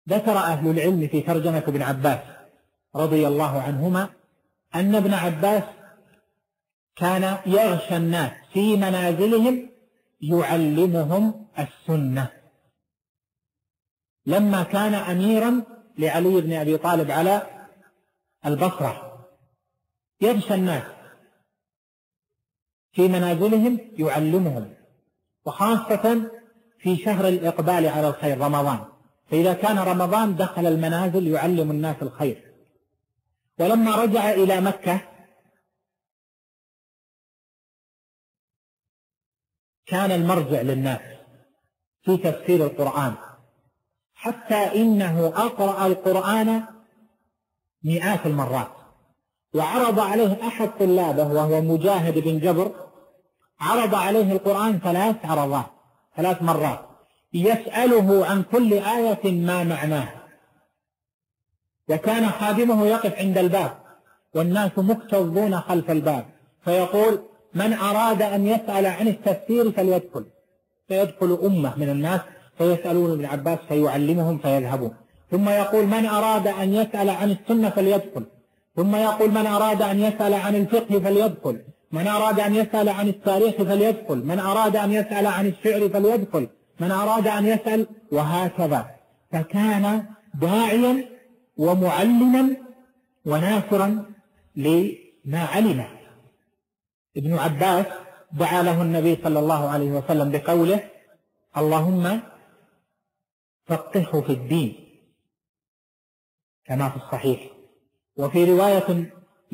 ذكر أهل العلم في ترجمة ابن عباس رضي الله عنهما أن ابن عباس كان يغشى الناس في منازلهم يعلمهم السنة، لما كان أميرا لعلي بن أبي طالب على البصرة يغشى الناس في منازلهم يعلمهم، وخاصة في شهر الإقبال على الخير رمضان، فإذا كان رمضان دخل المنازل يعلم الناس الخير. ولما رجع إلى مكة كان المرجع للناس في تفسير القرآن، حتى إنه أقرأ القرآن مئات المرات. وعرض عليه أحد طلابه وهو مجاهد بن جبر، عرض عليه القرآن 3 مرات يسأله عن كل آية ما معناه، وكان خادمه يقف عند الباب والناس مكتظون خلف الباب، فيقول: من أراد أن يسأل عن التفسير فليدخل. فيدخل أمة من الناس فيسألون ابن عباس فيعلمهم فيذهبون. ثم يقول: من أراد أن يسأل عن السنة فليدخل. ثم يقول: من أراد أن يسأل عن الفقه فليدخل. من أراد أن يسأل عن التاريخ فليدخل. من أراد أن يسأل عن الشعر فليدخل. من أراد أن يسأل، وهكذا. فكان داعيا ومعلما وناصرا لما علمه. ابن عباس دعا له النبي صلى الله عليه وسلم بقوله: اللهم فقهه في الدين، كما في الصحيح. وفي رواية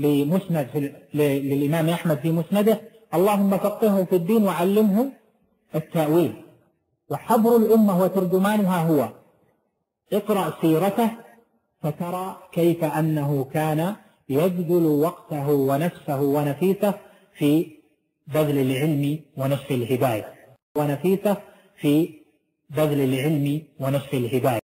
للإمام أحمد في مسنده: اللهم فقهه في الدين وعلمه التأويل. وحبر الأمة وترجمانها هو: اقرأ سيرته فترى كيف أنه كان يبذل وقته ونفسه ونفيسه في بذل العلم ونشر الهداية،